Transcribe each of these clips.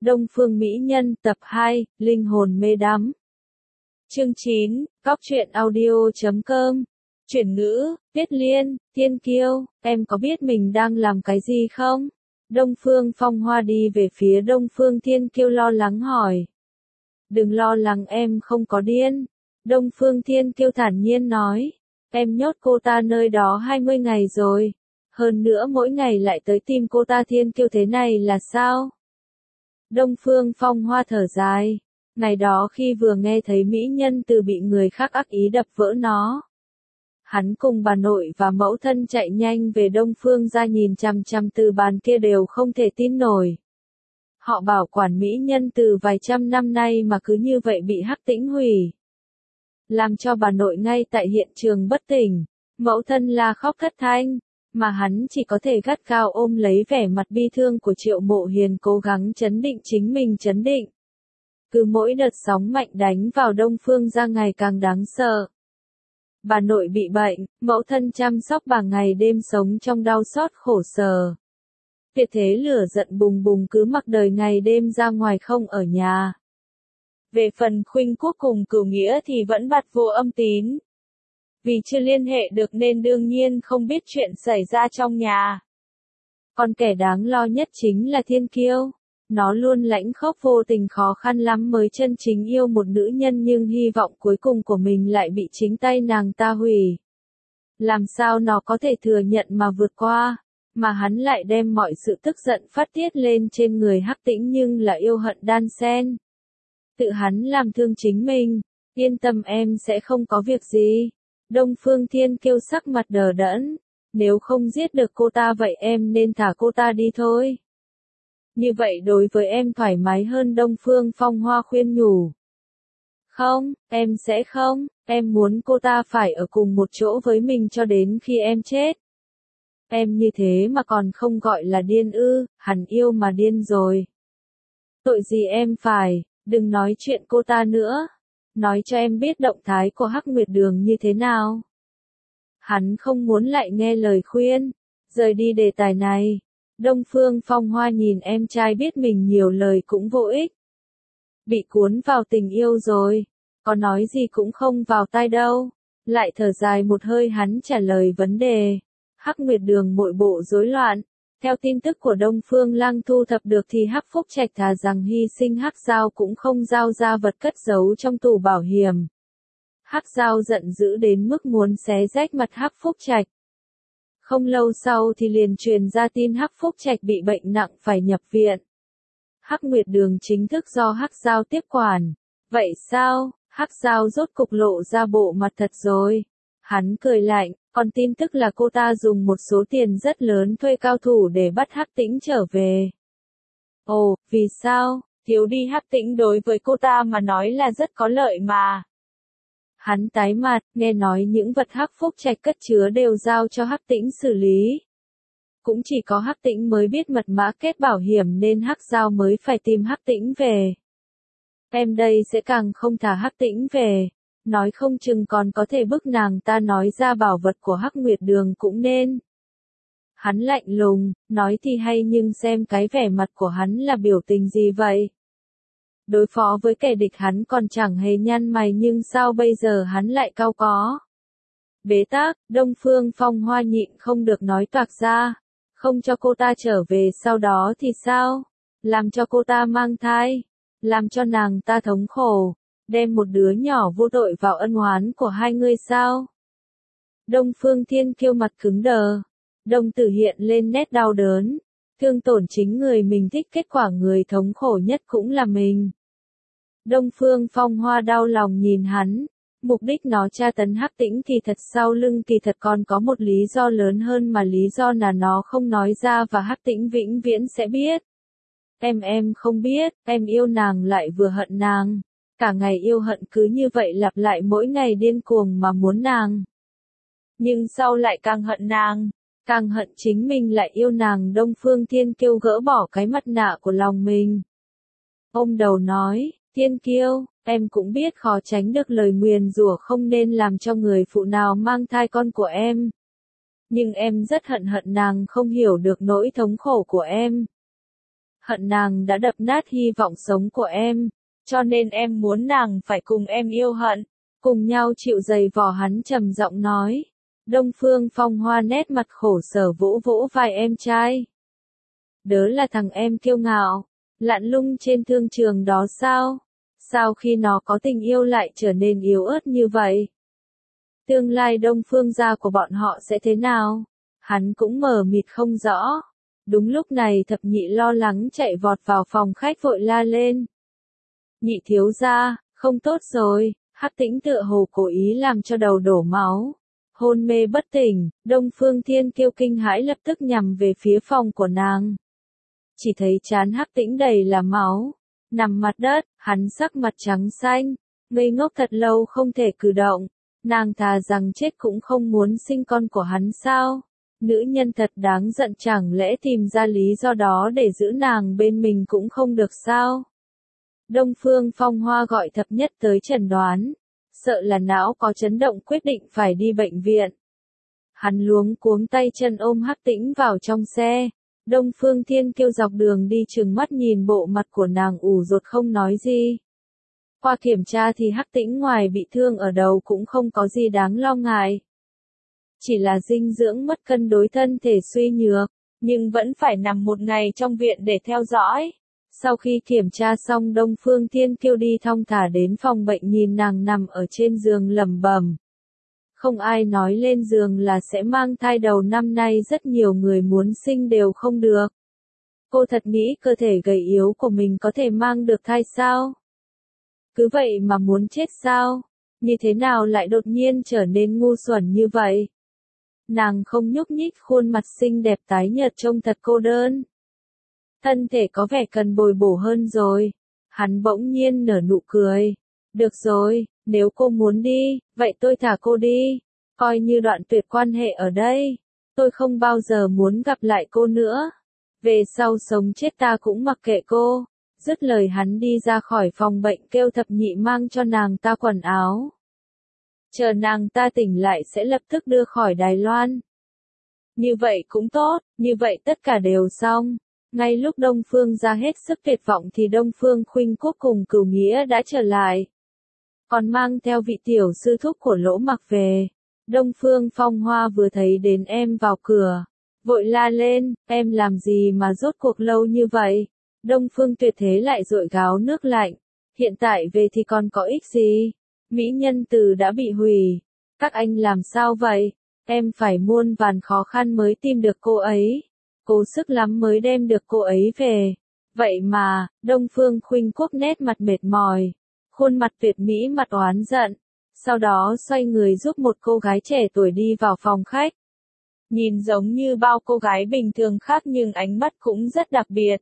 Đông Phương Mỹ Nhân tập 2, Linh hồn mê đắm. Chương 9, Cóc truyện audio.com. Chuyển ngữ, Tuyết Liên, Thiên Kiêu, em có biết mình đang làm cái gì không? Đông Phương Phong Hoa đi về phía Đông Phương Thiên Kiêu lo lắng hỏi. Đừng lo lắng, em không có điên. Đông Phương Thiên Kiêu thản nhiên nói. Em nhốt cô ta nơi đó 20 ngày rồi. Hơn nữa mỗi ngày lại tới tìm cô ta. Thiên Kiêu thế này là sao? Đông Phương Phong Hoa thở dài. Ngày đó khi vừa nghe thấy mỹ nhân từ bị người khác ác ý đập vỡ nó, hắn cùng bà nội và mẫu thân chạy nhanh về Đông Phương ra, nhìn chằm chằm từ bàn kia đều không thể tin nổi. Họ bảo quản mỹ nhân từ vài trăm năm nay mà cứ như vậy bị Hắc Tĩnh hủy, làm cho bà nội ngay tại hiện trường bất tỉnh, mẫu thân la khóc thất thanh, mà hắn chỉ có thể gắt gao ôm lấy vẻ mặt bi thương của Triệu Mộ Hiền, cố gắng trấn định chính mình. Trấn định. Cứ mỗi đợt sóng mạnh đánh vào Đông Phương ra ngày càng đáng sợ. Bà nội bị bệnh, mẫu thân chăm sóc bà ngày đêm sống trong đau xót khổ sở. Vì thế lửa giận bùng bùng cứ mặc đời ngày đêm ra ngoài không ở nhà. Về phần Khuynh Quốc cùng Cửu Nghĩa thì vẫn bặt vô âm tín. Vì chưa liên hệ được nên đương nhiên không biết chuyện xảy ra trong nhà. Còn kẻ đáng lo nhất chính là Thiên Kiêu. Nó luôn lãnh khốc vô tình, khó khăn lắm mới chân chính yêu một nữ nhân, nhưng hy vọng cuối cùng của mình lại bị chính tay nàng ta hủy. Làm sao nó có thể thừa nhận mà vượt qua, mà hắn lại đem mọi sự tức giận phát tiết lên trên người Hắc Tĩnh, nhưng là yêu hận đan xen. Tự hắn làm thương chính mình. Yên tâm, em sẽ không có việc gì. Đông Phương Thiên Kiêu sắc mặt đờ đẫn. Nếu không giết được cô ta vậy em nên thả cô ta đi thôi. Như vậy đối với em thoải mái hơn. Đông Phương Phong Hoa khuyên nhủ. Không, em sẽ không. Em muốn cô ta phải ở cùng một chỗ với mình cho đến khi em chết. Em như thế mà còn không gọi là điên ư? Hắn yêu mà điên rồi. Tội gì em phải? Đừng nói chuyện cô ta nữa. Nói cho em biết động thái của Hắc Nguyệt Đường như thế nào. Hắn không muốn lại nghe lời khuyên, rời đi đề tài này. Đông Phương Phong Hoa nhìn em trai biết mình nhiều lời cũng vô ích. Bị cuốn vào tình yêu rồi, có nói gì cũng không vào tai đâu. Lại thở dài một hơi, hắn trả lời vấn đề. Hắc Nguyệt Đường nội bộ rối loạn. Theo tin tức của Đông Phương Lang thu thập được thì Hắc Phúc Trạch thà rằng hy sinh Hắc Giao cũng không giao ra vật cất giấu trong tủ bảo hiểm. Hắc Giao giận dữ đến mức muốn xé rách mặt Hắc Phúc Trạch. Không lâu sau thì liền truyền ra tin Hắc Phúc Trạch bị bệnh nặng phải nhập viện. Hắc Nguyệt Đường chính thức do Hắc Giao tiếp quản. Vậy sao? Hắc Giao rốt cục lộ ra bộ mặt thật rồi. Hắn cười lạnh, còn tin tức là cô ta dùng một số tiền rất lớn thuê cao thủ để bắt Hắc Tĩnh trở về. Ồ, vì sao? Thiếu đi Hắc Tĩnh đối với cô ta mà nói là rất có lợi mà. Hắn tái mặt, nghe nói những vật Hắc Phúc Trạch cất chứa đều giao cho Hắc Tĩnh xử lý. Cũng chỉ có Hắc Tĩnh mới biết mật mã kết bảo hiểm nên Hắc Giao mới phải tìm Hắc Tĩnh về. Em đây sẽ càng không thả Hắc Tĩnh về. Nói không chừng còn có thể bức nàng ta nói ra bảo vật của Hắc Nguyệt Đường cũng nên. Hắn lạnh lùng, nói thì hay nhưng xem cái vẻ mặt của hắn là biểu tình gì vậy? Đối phó với kẻ địch hắn còn chẳng hề nhăn mày, nhưng sao bây giờ hắn lại cau có? Bế tắc, Đông Phương Phong Hoa nhịn không được nói toạc ra. Không cho cô ta trở về sau đó thì sao? Làm cho cô ta mang thai. Làm cho nàng ta thống khổ. Đem một đứa nhỏ vô tội vào ân oán của hai người sao? Đông Phương Thiên Kiêu mặt cứng đờ. Đồng tử hiện lên nét đau đớn. Thương tổn chính người mình thích, kết quả người thống khổ nhất cũng là mình. Đông Phương Phong Hoa đau lòng nhìn hắn. Mục đích nó tra tấn Hắc Tĩnh kỳ thật sau lưng kỳ thật còn có một lý do lớn hơn, mà lý do là nó không nói ra và Hắc Tĩnh vĩnh viễn sẽ biết. Em không biết, em yêu nàng lại vừa hận nàng. Cả ngày yêu hận cứ như vậy lặp lại, mỗi ngày điên cuồng mà muốn nàng. Nhưng sau lại càng hận nàng, càng hận chính mình lại yêu nàng. Đông Phương Thiên Kiêu gỡ bỏ cái mặt nạ của lòng mình. Ôm đầu nói, Thiên Kiêu, em cũng biết khó tránh được lời nguyền rủa không nên làm cho người phụ nào mang thai con của em. Nhưng em rất hận nàng không hiểu được nỗi thống khổ của em. hận nàng đã đập nát hy vọng sống của em, cho nên em muốn nàng phải cùng em yêu hận, cùng nhau chịu giày vò. Hắn trầm giọng nói. Đông Phương Phong Hoa nét mặt khổ sở vỗ vỗ vai em trai. Đớ là thằng em kiêu ngạo, lặn lung trên thương trường đó sao? Sao khi nó có tình yêu lại trở nên yếu ớt như vậy? Tương lai Đông Phương gia của bọn họ sẽ thế nào? Hắn cũng mờ mịt không rõ. Đúng lúc này Thập Nhị lo lắng chạy vọt vào phòng khách vội la lên. Nhị thiếu gia, không tốt rồi, Hắc Tĩnh tựa hồ cố ý làm cho đầu đổ máu. Hôn mê bất tỉnh, Đông Phương Thiên Kiêu kinh hãi lập tức nhằm về phía phòng của nàng. Chỉ thấy trán Hắc Tĩnh đầy là máu, nằm mặt đất, hắn sắc mặt trắng xanh, ngây ngốc thật lâu không thể cử động. Nàng thà rằng chết cũng không muốn sinh con của hắn sao? Nữ nhân thật đáng giận, chẳng lẽ tìm ra lý do đó để giữ nàng bên mình cũng không được sao? Đông Phương Phong Hoa gọi Thập Nhất tới chẩn đoán, sợ là não có chấn động quyết định phải đi bệnh viện. Hắn luống cuống tay chân ôm Hắc Tĩnh vào trong xe. Đông Phương Thiên Kiêu dọc đường đi trừng mắt nhìn bộ mặt của nàng ủ rột không nói gì. Qua kiểm tra thì Hắc Tĩnh ngoài bị thương ở đầu cũng không có gì đáng lo ngại. Chỉ là dinh dưỡng mất cân đối, thân thể suy nhược, nhưng vẫn phải nằm một ngày trong viện để theo dõi. Sau khi kiểm tra xong, Đông Phương Thiên Kiêu đi thong thả đến phòng bệnh nhìn nàng nằm ở trên giường lẩm bẩm. Không ai nói lên giường là sẽ mang thai, đầu năm nay rất nhiều người muốn sinh đều không được. Cô thật nghĩ cơ thể gầy yếu của mình có thể mang được thai sao? Cứ vậy mà muốn chết sao? Như thế nào lại đột nhiên trở nên ngu xuẩn như vậy? Nàng không nhúc nhích, khuôn mặt xinh đẹp tái nhợt trông thật cô đơn. Thân thể có vẻ cần bồi bổ hơn rồi. Hắn bỗng nhiên nở nụ cười. Được rồi, nếu cô muốn đi, vậy tôi thả cô đi. Coi như đoạn tuyệt quan hệ ở đây. Tôi không bao giờ muốn gặp lại cô nữa. Về sau sống chết ta cũng mặc kệ cô. Dứt lời hắn đi ra khỏi phòng bệnh, kêu Thập Nhị mang cho nàng ta quần áo. Chờ nàng ta tỉnh lại sẽ lập tức đưa khỏi Đài Loan. Như vậy cũng tốt, như vậy tất cả đều xong. Ngay lúc Đông Phương ra hết sức tuyệt vọng thì Đông Phương Khuynh Quốc cùng Cửu Nghĩa đã trở lại. Còn mang theo vị tiểu sư thúc của Lỗ Mặc về. Đông Phương Phong Hoa vừa thấy đến em vào cửa, vội la lên, em làm gì mà rốt cuộc lâu như vậy? Đông Phương Tuyệt thế lại dội gáo nước lạnh. Hiện tại về thì còn có ích gì? Mỹ Nhân Từ đã bị hủy. Các anh làm sao vậy? Em phải muôn vàn khó khăn mới tìm được cô ấy. Cố sức lắm mới đem được cô ấy về. Vậy mà, Đông Phương Khuynh Quốc nét mặt mệt mỏi. Khuôn mặt tuyệt mỹ mặt oán giận. Sau đó xoay người giúp một cô gái trẻ tuổi đi vào phòng khách. Nhìn giống như bao cô gái bình thường khác nhưng ánh mắt cũng rất đặc biệt.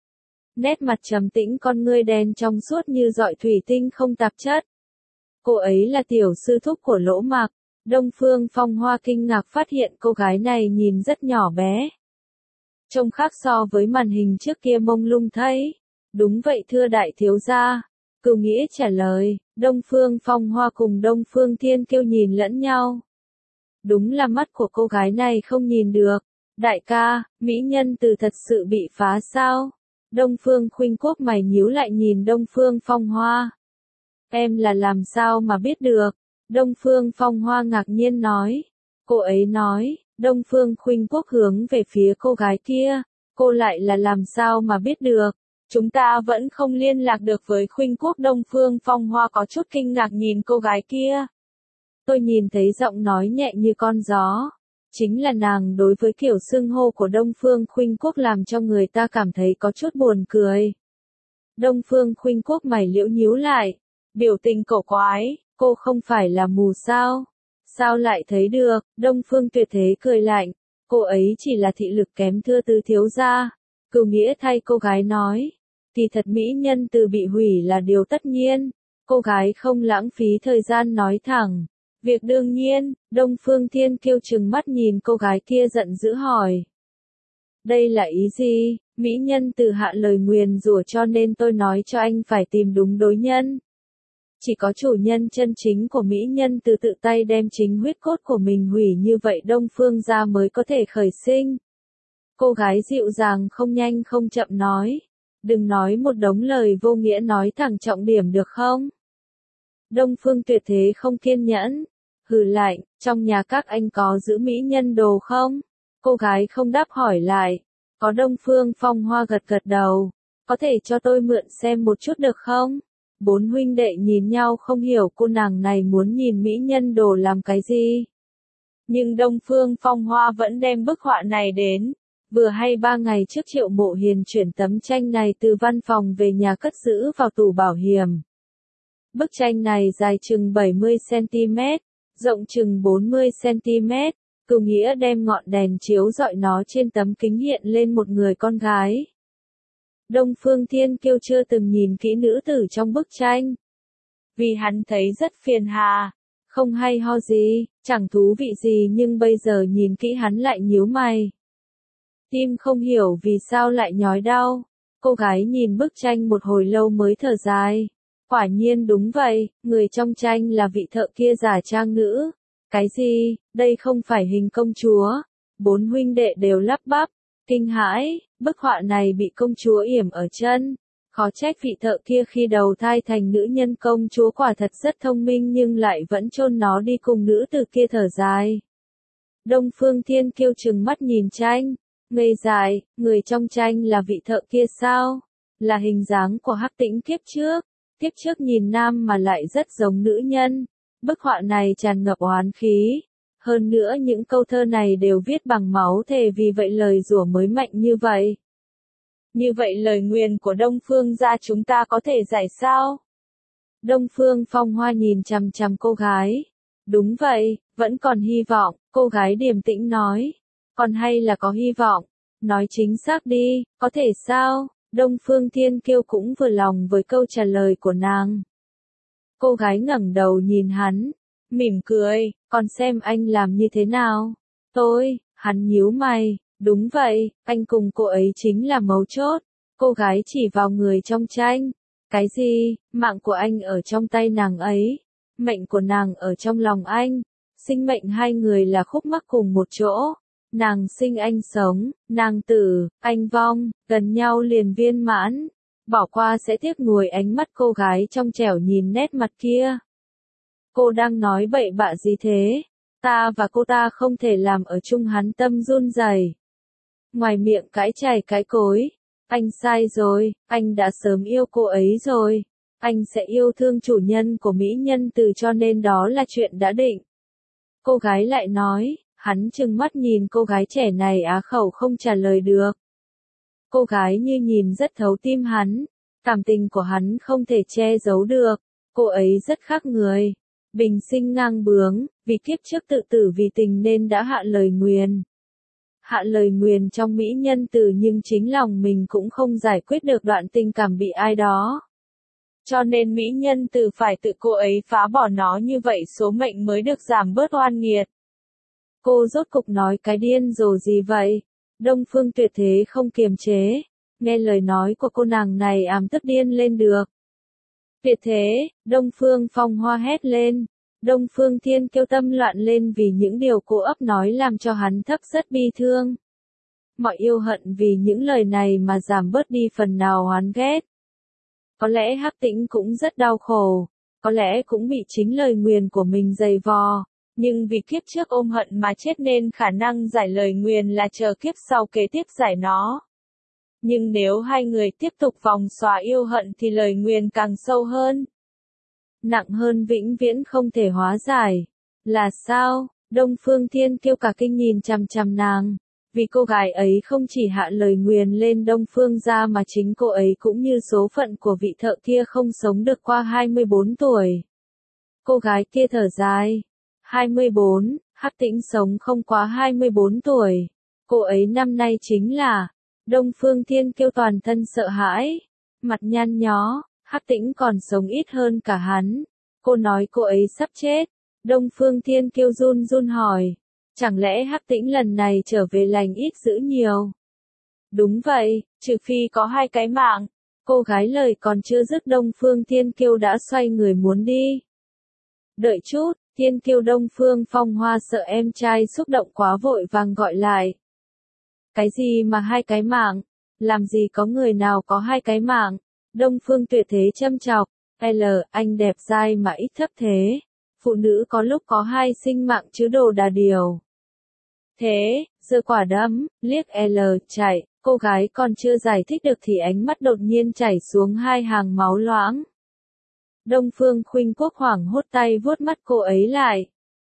Nét mặt trầm tĩnh, con ngươi đen trong suốt như rọi thủy tinh không tạp chất. Cô ấy là tiểu sư thúc của Lỗ Mặc. Đông Phương Phong Hoa kinh ngạc phát hiện cô gái này nhìn rất nhỏ bé. Trông khác so với màn hình trước kia mông lung thấy. Đúng vậy thưa đại thiếu gia. Cửu Nghĩa trả lời. Đông Phương Phong Hoa cùng Đông Phương Thiên Kiêu nhìn lẫn nhau. Đúng là mắt của cô gái này không nhìn được. Đại ca, Mỹ Nhân Từ thật sự bị phá sao? Đông Phương Khuynh Quốc mày nhíu lại nhìn Đông Phương Phong Hoa. Em là làm sao mà biết được? Đông Phương Phong Hoa ngạc nhiên nói. Cô ấy nói. Đông Phương Khuynh Quốc hướng về phía cô gái kia. Cô lại là làm sao mà biết được? Chúng ta vẫn không liên lạc được với Khuynh Quốc. Đông Phương Phong Hoa có chút kinh ngạc nhìn cô gái kia. Tôi nhìn thấy giọng nói nhẹ như con gió. Chính là nàng. Đối với kiểu xưng hô của Đông Phương Khuynh Quốc làm cho người ta cảm thấy có chút buồn cười. Đông Phương Khuynh Quốc mày liễu nhíu lại. Biểu tình cổ quái, cô không phải là mù sao? Sao lại thấy được? Đông Phương Tuyệt thế cười lạnh. Cô ấy chỉ là thị lực kém thưa tứ thiếu gia. Cửu Nghĩa thay cô gái nói. Thì thật Mỹ Nhân Từ bị hủy là điều tất nhiên. Cô gái không lãng phí thời gian nói thẳng. Việc đương nhiên. Đông Phương Thiên Kiêu trừng mắt nhìn cô gái kia giận dữ hỏi. Đây là ý gì? Mỹ Nhân Từ hạ lời nguyền rủa cho nên tôi nói cho anh phải tìm đúng đối nhân. Chỉ có chủ nhân chân chính của Mỹ Nhân Từ tự tay đem chính huyết cốt của mình hủy như vậy Đông Phương gia mới có thể khởi sinh. Cô gái dịu dàng không nhanh không chậm nói. Đừng nói một đống lời vô nghĩa, nói thẳng trọng điểm được không? Đông Phương Tuyệt Thế không kiên nhẫn, hừ lạnh, trong nhà các anh có giữ mỹ nhân đồ không? Cô gái không đáp hỏi lại, có. Đông Phương Phong Hoa gật gật đầu, có thể cho tôi mượn xem một chút được không? Bốn huynh đệ nhìn nhau không hiểu cô nàng này muốn nhìn mỹ nhân đồ làm cái gì. Nhưng Đông Phương Phong Hoa vẫn đem bức họa này đến. Vừa hay 3 ngày trước Triệu Mộ Hiền chuyển tấm tranh này từ văn phòng về nhà cất giữ vào tủ bảo hiểm. Bức tranh này dài chừng 70cm, rộng chừng 40cm, cừu nghĩa đem ngọn đèn chiếu rọi nó trên tấm kính hiện lên một người con gái. Đông Phương Thiên Kiêu chưa từng nhìn kỹ nữ tử trong bức tranh. Vì hắn thấy rất phiền hà, không hay ho gì, chẳng thú vị gì, nhưng bây giờ nhìn kỹ hắn lại nhíu mày. Tim không hiểu vì sao lại nhói đau. Cô gái nhìn bức tranh một hồi lâu mới thở dài. Quả nhiên đúng vậy, người trong tranh là vị thợ kia giả trang nữ. Cái gì, đây không phải hình công chúa. Bốn huynh đệ đều lắp bắp, kinh hãi, bức họa này bị công chúa yểm ở chân. Khó trách vị thợ kia khi đầu thai thành nữ nhân. Công chúa quả thật rất thông minh nhưng lại vẫn chôn nó đi cùng nữ tử kia, thở dài. Đông Phương Thiên Kiêu trừng mắt nhìn tranh, ngây dại, người trong tranh là vị thợ kia sao? Là hình dáng của Hắc Tĩnh kiếp trước. Kiếp trước nhìn nam mà lại rất giống nữ nhân. Bức họa này tràn ngập oán khí. Hơn nữa những câu thơ này đều viết bằng máu thề, vì vậy lời rủa mới mạnh như vậy. Như vậy lời nguyền của Đông Phương gia chúng ta có thể giải sao? Đông Phương Phong Hoa nhìn chằm chằm cô gái. Đúng vậy, vẫn còn hy vọng, cô gái điềm tĩnh nói. Còn hay là có hy vọng? Nói chính xác đi, có thể sao? Đông Phương Thiên Kiêu cũng vừa lòng với câu trả lời của nàng. Cô gái ngẩng đầu nhìn hắn, mỉm cười, còn xem anh làm như thế nào? Hắn nhíu mày, đúng vậy, anh cùng cô ấy chính là mấu chốt. Cô gái chỉ vào người trong tranh. Cái gì, mạng của anh ở trong tay nàng ấy, mệnh của nàng ở trong lòng anh. Sinh mệnh hai người là khúc mắc cùng một chỗ. Nàng sinh anh sống, nàng tử, anh vong, gần nhau liền viên mãn. Bỏ qua sẽ tiếc nuối. Ánh mắt cô gái trong trẻo nhìn nét mặt kia. Cô đang nói bậy bạ gì thế? Ta và cô ta không thể làm ở chung. Hắn tâm run rẩy. Ngoài miệng cãi chày cãi cối. Anh sai rồi, anh đã sớm yêu cô ấy rồi. Anh sẽ yêu thương chủ nhân của mỹ nhân từ, cho nên đó là chuyện đã định. Cô gái lại nói. Hắn trừng mắt nhìn cô gái trẻ này, á khẩu không trả lời được. Cô gái như nhìn rất thấu tim hắn. Cảm tình của hắn không thể che giấu được. Cô ấy rất khác người. Bình sinh ngang bướng, vì kiếp trước tự tử vì tình nên đã hạ lời nguyền. Hạ lời nguyền trong mỹ nhân từ, nhưng chính lòng mình cũng không giải quyết được đoạn tình cảm bị ai đó. Cho nên mỹ nhân từ phải tự cô ấy phá bỏ nó, như vậy số mệnh mới được giảm bớt oan nghiệt. Cô rốt cục nói cái điên rồ gì vậy? Đông Phương Tuyệt Thế không kiềm chế. Nghe lời nói của cô nàng này ám tức điên lên được. Tuyệt Thế, Đông Phương Phong Hoa hét lên. Đông Phương Thiên Kiêu tâm loạn lên vì những điều cô ấp nói làm cho hắn thấp rất bi thương. Mọi yêu hận vì những lời này mà giảm bớt đi phần nào oán ghét. Có lẽ Hắc Tĩnh cũng rất đau khổ. Có lẽ cũng bị chính lời nguyền của mình giày vò. Nhưng vì kiếp trước ôm hận mà chết nên khả năng giải lời nguyền là chờ kiếp sau kế tiếp giải nó. Nhưng nếu hai người tiếp tục vòng xóa yêu hận thì lời nguyền càng sâu hơn. Nặng hơn, vĩnh viễn không thể hóa giải. Là sao? Đông Phương Thiên Kiêu cả kinh nhìn chằm chằm nàng. Vì cô gái ấy không chỉ hạ lời nguyền lên Đông Phương gia mà chính cô ấy cũng như số phận của vị thợ kia không sống được qua 24 tuổi. Cô gái kia thở dài. 24, Hắc Tĩnh sống không quá 24 tuổi. Cô ấy năm nay chính là... Đông Phương Thiên Kiêu toàn thân sợ hãi. Mặt nhăn nhó, Hắc Tĩnh còn sống ít hơn cả hắn. Cô nói cô ấy sắp chết. Đông Phương Thiên Kiêu run run hỏi. Chẳng lẽ Hắc Tĩnh lần này trở về lành ít dữ nhiều? Đúng vậy, trừ phi có 2 cái mạng. Cô gái lời còn chưa dứt Đông Phương Thiên Kiêu đã xoay người muốn đi. Đợi chút, Thiên Kiêu. Đông Phương Phong Hoa sợ em trai xúc động quá vội vàng gọi lại. Cái gì mà 2 cái mạng? Làm gì có người nào có hai cái mạng? Đông Phương Tuyệt thế châm chọc. Anh đẹp dai mà ít thấp thế. Phụ nữ có lúc có hai sinh mạng chứ đồ đà điều. Thế, giơ quả đấm, liếc chạy, cô gái còn chưa giải thích được thì ánh mắt đột nhiên chảy xuống hai hàng máu loãng. Đông Phương Khuynh Quốc hoảng hốt tay vuốt mắt cô ấy lại.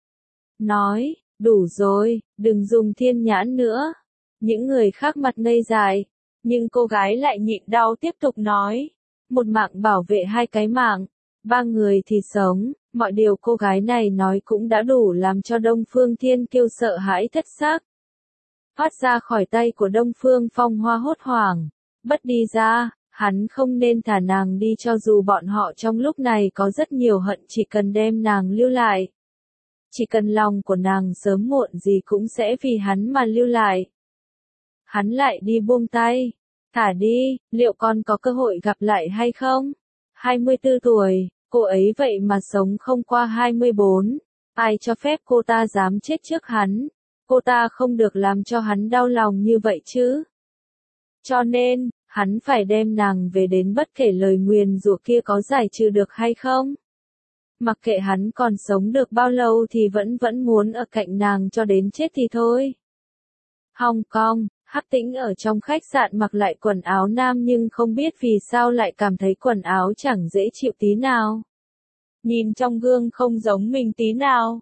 Nói, đủ rồi, đừng dùng thiên nhãn nữa. Những người khác mặt ngây dại, nhưng cô gái lại nhịn đau tiếp tục nói. Một mạng bảo vệ hai cái mạng, ba người thì sống, mọi điều cô gái này nói cũng đã đủ làm cho Đông Phương Thiên Kiêu sợ hãi thất xác. Thoát ra khỏi tay của Đông Phương Phong Hoa hốt hoảng, bất đi ra, hắn không nên thả nàng đi cho dù bọn họ trong lúc này có rất nhiều hận chỉ cần đem nàng lưu lại. Chỉ cần lòng của nàng sớm muộn gì cũng sẽ vì hắn mà lưu lại. Hắn lại đi buông tay. Thả đi, liệu con có cơ hội gặp lại hay không? 24 tuổi, cô ấy vậy mà sống không qua 24. Ai cho phép cô ta dám chết trước hắn? Cô ta không được làm cho hắn đau lòng như vậy chứ. Cho nên, hắn phải đem nàng về đến bất kể lời nguyền rủa kia có giải trừ được hay không. Mặc kệ hắn còn sống được bao lâu thì vẫn muốn ở cạnh nàng cho đến chết thì thôi. Hong Kong, Hắc Tĩnh ở trong khách sạn mặc lại quần áo nam nhưng không biết vì sao lại cảm thấy quần áo chẳng dễ chịu tí nào. Nhìn trong gương không giống mình tí nào.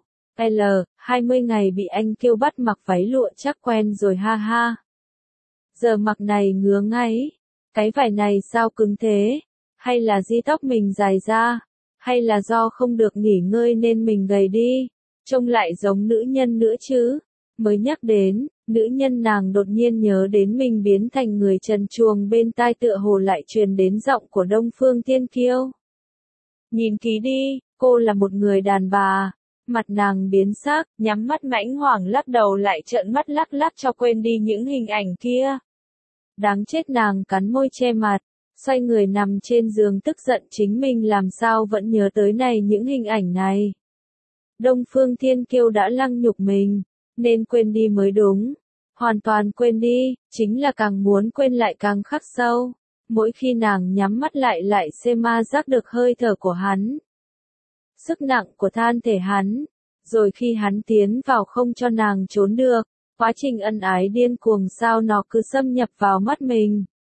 20 ngày bị anh kêu bắt mặc váy lụa chắc quen rồi ha ha. Giờ mặc này ngứa ngáy. Cái vải này sao cứng thế? Hay là di tóc mình dài ra? Hay là do không được nghỉ ngơi nên mình gầy đi? Trông lại giống nữ nhân nữa chứ? Mới nhắc đến, nữ nhân nàng đột nhiên nhớ đến mình biến thành người trần truồng bên tai tựa hồ lại truyền đến giọng của Đông Phương Thiên Kiêu. Nhìn kỹ đi, cô là một người đàn bà. Mặt nàng biến sắc, nhắm mắt mãnh hoảng lắc đầu lại trợn mắt lắc lắc cho quên đi những hình ảnh kia. Đáng chết, nàng cắn môi che mặt, xoay người nằm trên giường tức giận chính mình làm sao vẫn nhớ tới những hình ảnh này. Đông Phương Thiên Kiêu đã lăng nhục mình, nên quên đi mới đúng. Hoàn toàn quên đi, chính là càng muốn quên lại càng khắc sâu. Mỗi khi nàng nhắm mắt lại xê ma giác được hơi thở của hắn. Sức nặng của thân thể hắn. Rồi khi hắn tiến vào không cho nàng trốn được. Quá trình ân ái điên cuồng sao nó cứ xâm nhập vào mắt mình.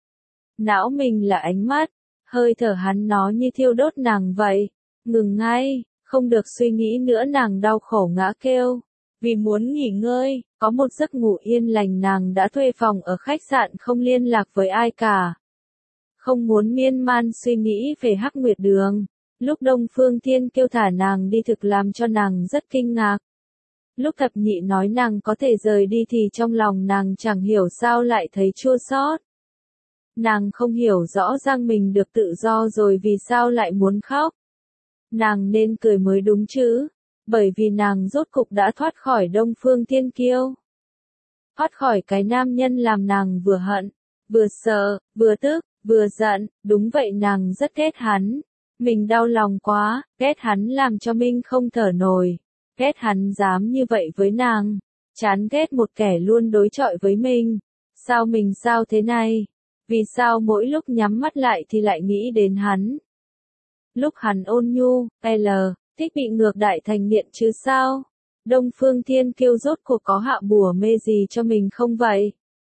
Não mình là ánh mắt. Hơi thở hắn nó như thiêu đốt nàng vậy. Ngừng ngay, không được suy nghĩ nữa, nàng đau khổ ngã kêu. Vì muốn nghỉ ngơi, có một giấc ngủ yên lành nàng đã thuê phòng ở khách sạn không liên lạc với ai cả. Không muốn miên man suy nghĩ về Hắc Nguyệt Đường. Lúc Đông Phương Thiên Kiêu thả nàng đi thực làm cho nàng rất kinh ngạc. Lúc Thập Nhị nói nàng có thể rời đi thì trong lòng nàng chẳng hiểu sao lại thấy chua xót. Nàng không hiểu rõ ràng mình được tự do rồi vì sao lại muốn khóc. Nàng nên cười mới đúng chứ. Bởi vì nàng rốt cục đã thoát khỏi Đông Phương Thiên Kiêu. Thoát khỏi cái nam nhân làm nàng vừa hận, vừa sợ, vừa tức, vừa giận, đúng vậy nàng rất ghét hắn. Mình đau lòng quá, ghét hắn làm cho mình không thở nổi. Ghét hắn dám như vậy với nàng. Chán ghét một kẻ luôn đối chọi với mình. Sao mình sao thế này? Vì sao mỗi lúc nhắm mắt lại thì lại nghĩ đến hắn? Lúc hắn ôn nhu, thích bị ngược đại thành nghiện chứ sao? Đông Phương Thiên Kiêu rốt cuộc có hạ bùa mê gì cho mình không vậy?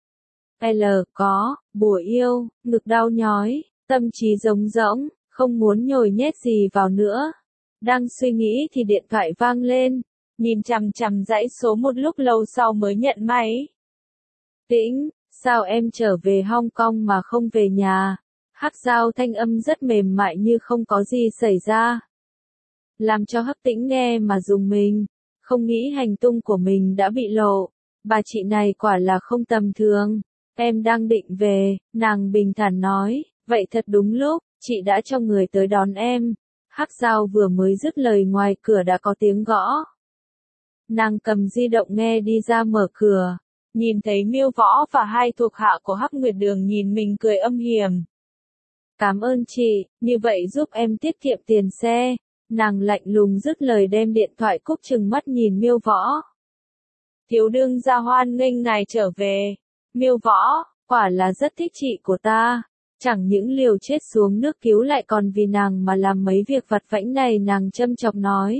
Có, bùa yêu, ngực đau nhói, tâm trí trống rỗng, không muốn nhồi nhét gì vào nữa. Đang suy nghĩ thì điện thoại vang lên, nhìn chằm chằm dãy số một lúc lâu sau mới nhận máy. Tĩnh, sao em trở về Hong Kong mà không về nhà? Hắc Giao thanh âm rất mềm mại như không có gì xảy ra. Làm cho Hắc Tĩnh nghe mà rùng mình, không nghĩ hành tung của mình đã bị lộ. Bà chị này quả là không tầm thường. Em đang định về, nàng bình thản nói, vậy thật đúng lúc, chị đã cho người tới đón em. Hắc Giao vừa mới dứt lời ngoài cửa đã có tiếng gõ. Nàng cầm di động nghe đi ra mở cửa, nhìn thấy Miêu Võ và hai thuộc hạ của Hắc Nguyệt Đường nhìn mình cười âm hiểm. Cảm ơn chị, như vậy giúp em tiết kiệm tiền xe. Nàng lạnh lùng dứt lời đem điện thoại cúp chừng mắt nhìn Miêu Võ. Thiếu đương gia hoan nghênh ngài trở về. Miêu Võ, quả là rất thích chị của ta. Chẳng những liều chết xuống nước cứu lại còn vì nàng mà làm mấy việc vặt vãnh này, nàng châm chọc nói.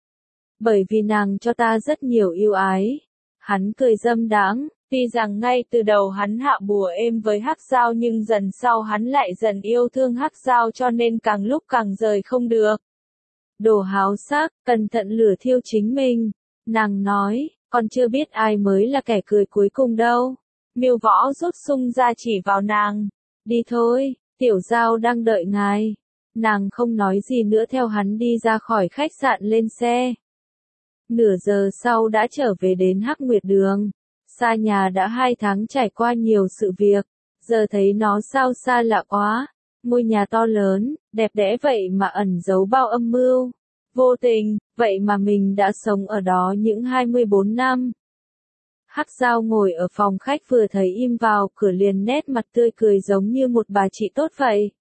Bởi vì nàng cho ta rất nhiều ưu ái. Hắn cười dâm đãng, tuy rằng ngay từ đầu hắn hạ bùa êm với Hắc Dao nhưng dần sau hắn lại dần yêu thương Hắc Dao cho nên càng lúc càng rời không được. Đồ háo sắc, cẩn thận lửa thiêu chính mình. Nàng nói, còn chưa biết ai mới là kẻ cười cuối cùng đâu. Miêu Võ rút sung ra chỉ vào nàng. Đi thôi, tiểu Giao đang đợi ngài. Nàng không nói gì nữa theo hắn đi ra khỏi khách sạn lên xe. Nửa giờ sau đã trở về đến Hắc Nguyệt Đường. Xa nhà đã 2 tháng trải qua nhiều sự việc. Giờ thấy nó sao xa lạ quá. Ngôi nhà to lớn, đẹp đẽ vậy mà ẩn giấu bao âm mưu. Vô tình, vậy mà mình đã sống ở đó những 24 năm. Hắc Dao ngồi ở phòng khách vừa thấy im vào cửa liền nét mặt tươi cười giống như một bà chị tốt vậy.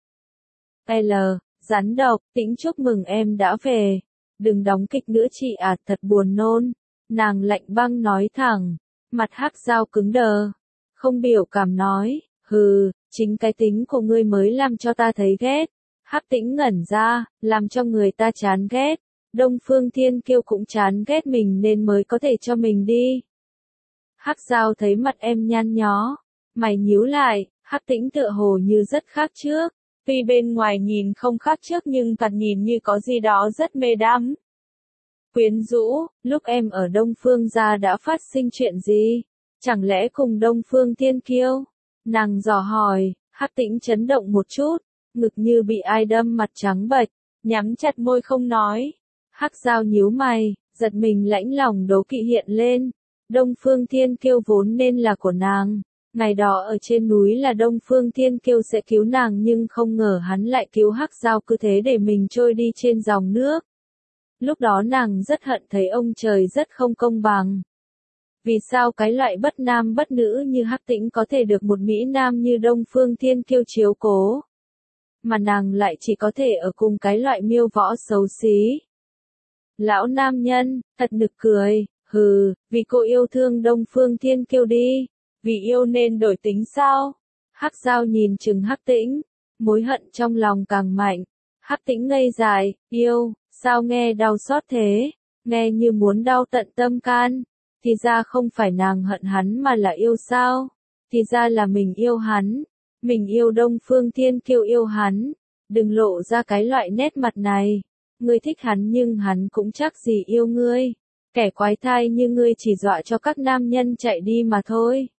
L, rắn độc, Tĩnh chúc mừng em đã về. Đừng đóng kịch nữa chị à, thật buồn nôn. Nàng lạnh băng nói thẳng. Mặt Hắc Dao cứng đờ. Không biểu cảm nói, hừ, chính cái tính của ngươi mới làm cho ta thấy ghét. Hắc Tĩnh ngẩn ra, làm cho người ta chán ghét. Đông Phương Thiên Kiêu cũng chán ghét mình nên mới có thể cho mình đi. Hắc Dao thấy mặt em nhăn nhó, mày nhíu lại, Hắc Tĩnh tựa hồ như rất khác trước. Tuy bên ngoài nhìn không khác trước nhưng thật nhìn như có gì đó rất mê đắm. Quyến rũ, lúc em ở Đông Phương gia đã phát sinh chuyện gì? Chẳng lẽ cùng Đông Phương Thiên Kiêu? Nàng dò hỏi, Hắc Tĩnh chấn động một chút, ngực như bị ai đâm, mặt trắng bệch, nhắm chặt môi không nói. Hắc Dao nhíu mày, giật mình, lãnh lòng đố kỵ hiện lên. Đông Phương Thiên Kiêu vốn nên là của nàng. Ngày đó ở trên núi là Đông Phương Thiên Kiêu sẽ cứu nàng nhưng không ngờ hắn lại cứu Hắc Dao, cứ thế để mình trôi đi trên dòng nước. Lúc đó nàng rất hận thấy ông trời rất không công bằng. Vì sao cái loại bất nam bất nữ như Hắc Tĩnh có thể được một mỹ nam như Đông Phương Thiên Kiêu chiếu cố, mà nàng lại chỉ có thể ở cùng cái loại Miêu Võ xấu xí. Lão nam nhân, thật nực cười, hừ, vì cô yêu thương Đông Phương Thiên Kiêu đi, vì yêu nên đổi tính sao? Hắc Dao nhìn chừng Hắc Tĩnh, mối hận trong lòng càng mạnh. Hắc Tĩnh ngây dại, yêu, sao nghe đau xót thế, nghe như muốn đau tận tâm can. Thì ra không phải nàng hận hắn mà là yêu sao? Thì ra là mình yêu hắn, mình yêu Đông Phương Thiên Kiêu yêu hắn. Đừng lộ ra cái loại nét mặt này. Ngươi thích hắn nhưng hắn cũng chắc gì yêu ngươi. Kẻ quái thai như ngươi chỉ dọa cho các nam nhân chạy đi mà thôi.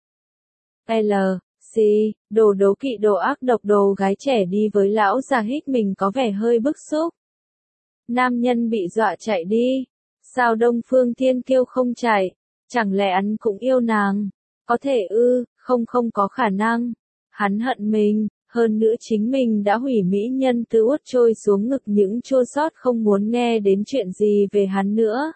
L, C, đồ đố kỵ, đồ ác độc, đồ gái trẻ đi với lão già hít mình có vẻ hơi bức xúc. Nam nhân bị dọa chạy đi. Sao Đông Phương Thiên Kiêu không chạy? Chẳng lẽ hắn cũng yêu nàng? Có thể ư, không có khả năng. Hắn hận mình, hơn nữa chính mình đã hủy mỹ nhân từ uất trôi xuống ngực, những chua xót không muốn nghe đến chuyện gì về hắn nữa.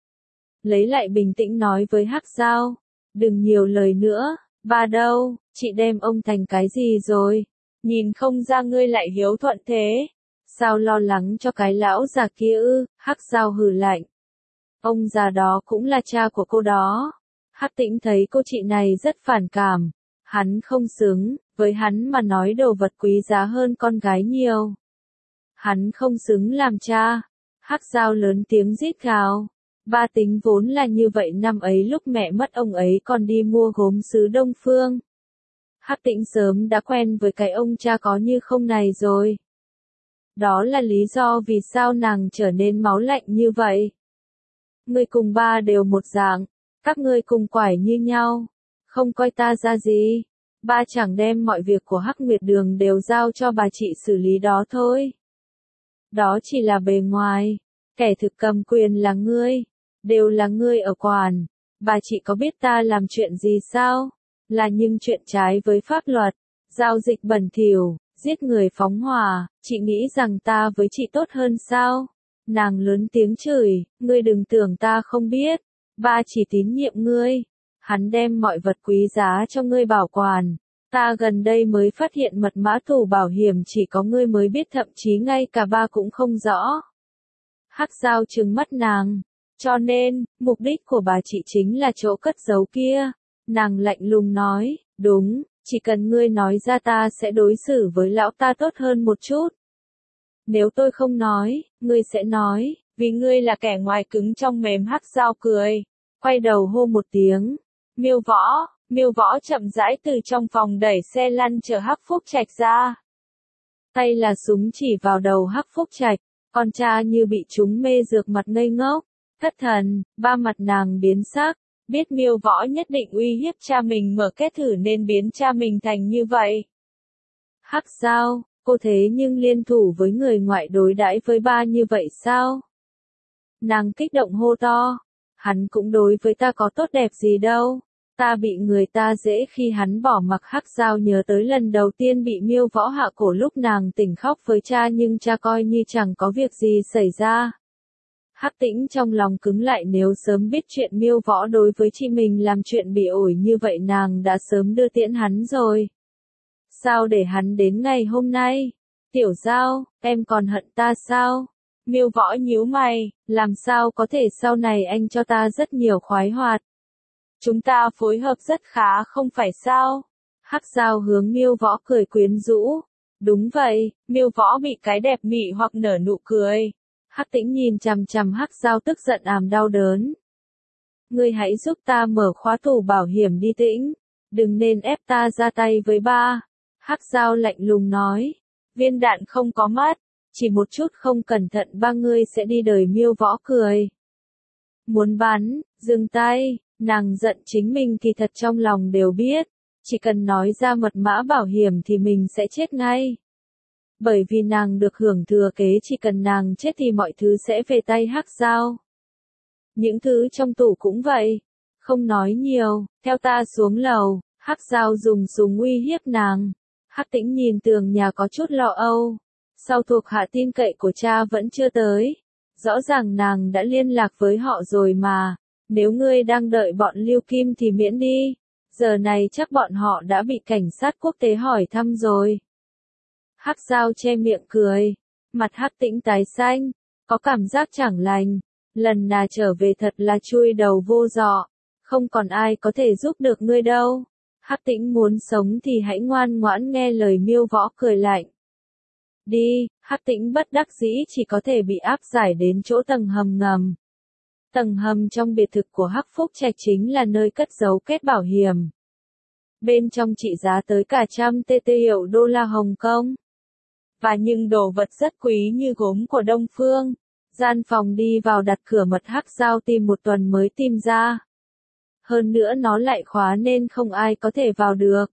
Lấy lại bình tĩnh nói với Hắc Dao, đừng nhiều lời nữa, ba đâu, chị đem ông thành cái gì rồi? Nhìn không ra ngươi lại hiếu thuận thế. Sao lo lắng cho cái lão già kia ư? Hắc Dao hừ lạnh. Ông già đó cũng là cha của cô đó. Hắc Tĩnh thấy cô chị này rất phản cảm. Hắn không xứng, với hắn mà nói đồ vật quý giá hơn con gái nhiều. Hắn không xứng làm cha. Hắc Dao lớn tiếng rít gào. Ba tính vốn là như vậy, năm ấy lúc mẹ mất ông ấy còn đi mua gốm sứ Đông Phương. Hắc Tĩnh sớm đã quen với cái ông cha có như không này rồi. Đó là lý do vì sao nàng trở nên máu lạnh như vậy. Ngươi cùng ba đều một dạng, các ngươi cùng quải như nhau, không coi ta ra gì. Ba chẳng đem mọi việc của Hắc Nguyệt Đường đều giao cho bà chị xử lý đó thôi. Đó chỉ là bề ngoài, kẻ thực cầm quyền là ngươi, đều là ngươi ở quản. Bà chị có biết ta làm chuyện gì sao? Là những chuyện trái với pháp luật, giao dịch bẩn thỉu, giết người phóng hỏa, chị nghĩ rằng ta với chị tốt hơn sao? Nàng lớn tiếng chửi, ngươi đừng tưởng ta không biết, ba chỉ tín nhiệm ngươi, hắn đem mọi vật quý giá cho ngươi bảo quản. Ta gần đây mới phát hiện mật mã tủ bảo hiểm chỉ có ngươi mới biết, thậm chí ngay cả ba cũng không rõ. Hắc Dao trừng mắt nàng, cho nên, mục đích của bà chị chính là chỗ cất giấu kia. Nàng lạnh lùng nói, đúng, Chỉ cần ngươi nói ra ta sẽ đối xử với lão ta tốt hơn một chút. Nếu tôi không nói, ngươi sẽ nói, vì ngươi là kẻ ngoài cứng trong mềm. Hắc Dao cười, quay đầu hô một tiếng. Miêu Võ chậm rãi từ trong phòng đẩy xe lăn chở Hắc Phúc Trạch ra. Tay là súng chỉ vào đầu Hắc Phúc Trạch, con cha như bị trúng mê dược mặt ngây ngốc. Thất thần, ba mặt nàng biến sắc, biết Miêu Võ nhất định uy hiếp cha mình mở kết thử nên biến cha mình thành như vậy. Hắc Dao, cô thế nhưng liên thủ với người ngoại đối đãi với ba như vậy sao? Nàng kích động hô to, hắn cũng đối với ta có tốt đẹp gì đâu, ta bị người ta dễ khi hắn bỏ mặc. Hắc Dao nhớ tới lần đầu tiên bị Miêu Võ hạ cổ lúc nàng tỉnh khóc với cha nhưng cha coi như chẳng có việc gì xảy ra. Hắc Tĩnh trong lòng cứng lại, nếu sớm biết chuyện Miêu Võ đối với chị mình làm chuyện bị ổi như vậy nàng đã sớm đưa tiễn hắn rồi. Sao để hắn đến ngày hôm nay? Tiểu Dao, em còn hận ta sao? Miêu Võ nhíu mày, làm sao có thể, sau này anh cho ta rất nhiều khoái hoạt. Chúng ta phối hợp rất khá không phải sao? Hắc Dao hướng Miêu Võ cười quyến rũ. Đúng vậy, Miêu Võ bị cái đẹp mị hoặc nở nụ cười. Hắc Tĩnh nhìn chằm chằm Hắc Dao tức giận đau đớn. Ngươi hãy giúp ta mở khóa tủ bảo hiểm đi Tĩnh, đừng nên ép ta ra tay với ba. Hắc Dao lạnh lùng nói, viên đạn không có mắt, chỉ một chút không cẩn thận ba ngươi sẽ đi đời. Miêu Võ cười. Muốn bắn, dừng tay, nàng giận chính mình kỳ thật trong lòng đều biết, chỉ cần nói ra mật mã bảo hiểm thì mình sẽ chết ngay. Bởi vì nàng được hưởng thừa kế, chỉ cần nàng chết thì mọi thứ sẽ về tay Hắc Dao. Những thứ trong tủ cũng vậy. Không nói nhiều, theo ta xuống lầu. Hắc Dao dùng súng uy hiếp nàng. Hắc Tĩnh nhìn tường nhà có chút lo âu. Sau thuộc hạ tin cậy của cha vẫn chưa tới. Rõ ràng nàng đã liên lạc với họ rồi mà. Nếu ngươi đang đợi bọn Lưu Kim thì miễn đi. Giờ này chắc bọn họ đã bị cảnh sát quốc tế hỏi thăm rồi. Hắc Dao che miệng cười. Mặt Hắc Tĩnh tái xanh. Có cảm giác chẳng lành. Lần nào trở về thật là chui đầu vô giọ. Không còn ai có thể giúp được ngươi đâu. Hắc Tĩnh muốn sống thì hãy ngoan ngoãn nghe lời. Miêu Võ cười lạnh. Đi, Hắc Tĩnh bất đắc dĩ chỉ có thể bị áp giải đến chỗ tầng hầm ngầm. Tầng hầm trong biệt thự của Hắc Phúc Trạch chính là nơi cất giấu kết bảo hiểm. Bên trong trị giá tới cả trăm triệu đô la Hồng Kông. Và những đồ vật rất quý như gốm của Đông Phương. Gian phòng đi vào đặt cửa mật Hắc Dao tìm một tuần mới tìm ra. Hơn nữa nó lại khóa nên không ai có thể vào được.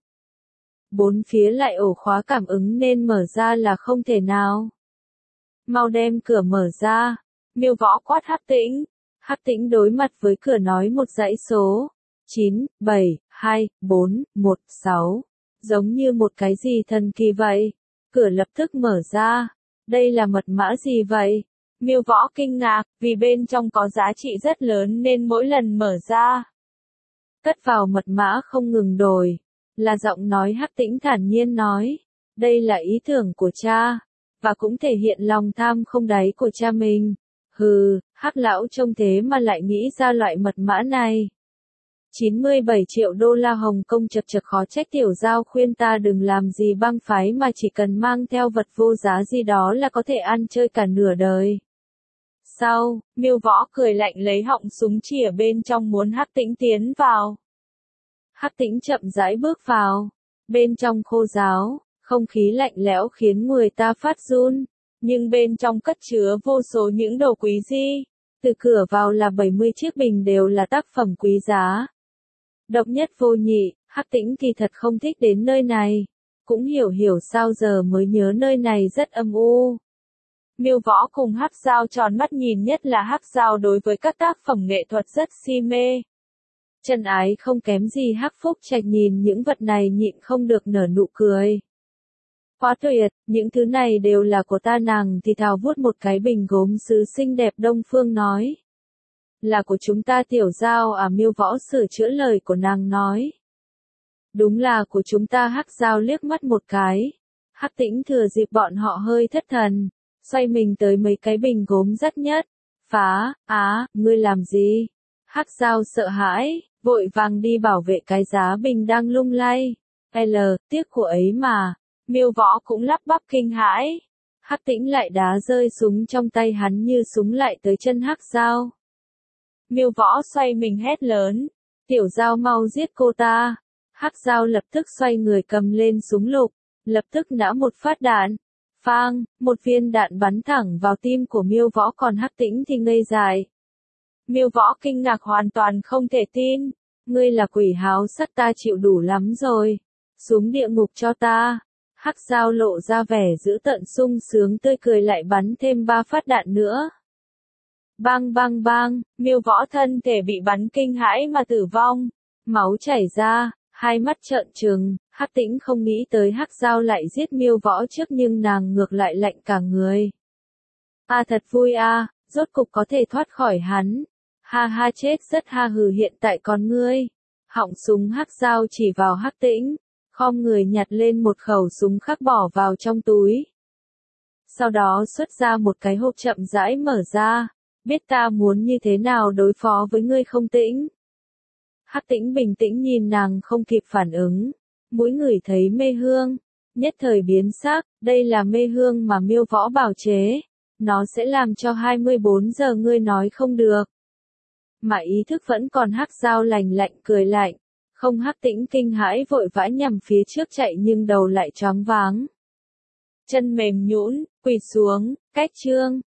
Bốn phía lại ổ khóa cảm ứng nên mở ra là không thể nào. Mau đem cửa mở ra. Miêu Võ quát Hắc Tĩnh. Hắc Tĩnh đối mặt với cửa nói một dãy số. 9, 7, 2, 4, 1, 6. Giống như một cái gì thần kỳ vậy. Cửa lập tức mở ra. Đây là mật mã gì vậy? Miêu Võ kinh ngạc, vì bên trong có giá trị rất lớn nên mỗi lần mở ra. Cất vào mật mã không ngừng đổi. Là giọng nói Hắc Tĩnh thản nhiên nói. Đây là ý tưởng của cha. Và cũng thể hiện lòng tham không đáy của cha mình. Hừ, Hắc lão trông thế mà lại nghĩ ra loại mật mã này. 97 triệu đô la Hồng Kông. Chật chật, khó trách Tiểu Dao khuyên ta đừng làm gì bang phái mà chỉ cần mang theo vật vô giá gì đó là có thể ăn chơi cả nửa đời. Sau, Miêu Võ cười lạnh lấy họng súng chĩa bên trong muốn Hắc Tĩnh tiến vào. Hắc Tĩnh chậm rãi bước vào. Bên trong khô ráo, không khí lạnh lẽo khiến người ta phát run. Nhưng bên trong cất chứa vô số những đồ quý di. Từ cửa vào là 70 chiếc bình đều là tác phẩm quý giá. Độc nhất vô nhị. Hắc Tĩnh kỳ thật không thích đến nơi này. Cũng hiểu sao giờ mới nhớ nơi này rất âm u. Miêu Võ cùng Hắc Dao tròn mắt, nhìn nhất là Hắc Dao đối với các tác phẩm nghệ thuật rất si mê. Chân ái không kém gì. Hắc Phúc Trạch nhìn những vật này nhịn không được nở nụ cười. Quá tuyệt, những thứ này đều là của ta. Nàng thì thào vuốt một cái bình gốm sứ xinh đẹp. Đông Phương nói. Là của chúng ta. Tiểu Dao à? Miêu Võ sửa chữa lời của nàng nói. Đúng là của chúng ta. Hắc Dao liếc mắt một cái. Hắc Tĩnh thừa dịp bọn họ hơi thất thần, xoay mình tới mấy cái bình gốm rách nhất. Phá, ngươi làm gì? Hắc Dao sợ hãi, vội vàng đi bảo vệ cái giá bình đang lung lay. tiếc của ấy mà. Miêu Võ cũng lắp bắp kinh hãi. Hắc Tĩnh lại đá rơi súng trong tay hắn như súng lại tới chân Hắc Dao. Miêu Võ xoay mình hét lớn, Tiểu Dao mau giết cô ta. Hắc Dao lập tức xoay người cầm lên súng lục, lập tức nã một phát đạn. Phang, một viên đạn bắn thẳng vào tim của Miêu Võ, còn Hắc Tĩnh thì ngây dại. Miêu Võ kinh ngạc hoàn toàn không thể tin. Ngươi là quỷ háo sắc, ta chịu đủ lắm rồi. Xuống địa ngục cho ta. Hắc Dao lộ ra vẻ dữ tợn, sung sướng tươi cười, lại bắn thêm 3 phát đạn nữa. Bang bang bang, Miêu Võ thân thể bị bắn kinh hãi mà tử vong. Máu chảy ra, hai mắt trợn trừng. Hắc Tĩnh không nghĩ tới Hắc Dao lại giết Miêu Võ trước, nhưng nàng ngược lại lạnh cả người. Thật vui rốt cục có thể thoát khỏi hắn. Ha ha, chết rất ha hừ, hiện tại còn ngươi. Họng súng Hắc Dao chỉ vào Hắc Tĩnh, khom người nhặt lên một khẩu súng khác bỏ vào trong túi. Sau đó xuất ra một cái hộp chậm rãi mở ra. Biết ta muốn như thế nào đối phó với ngươi không Tĩnh? Hắc Tĩnh bình tĩnh nhìn nàng, không kịp phản ứng. Mũi ngửi thấy mê hương, nhất thời biến sắc. Đây là mê hương mà Miêu Võ bào chế. Nó sẽ làm cho 24 giờ ngươi nói không được. Mà ý thức vẫn còn. Hắc Dao lạnh lạnh cười lạnh. Không, Hắc Tĩnh kinh hãi vội vã nhằm phía trước chạy, nhưng đầu lại choáng váng. Chân mềm nhũn, quỳ xuống, cách chương.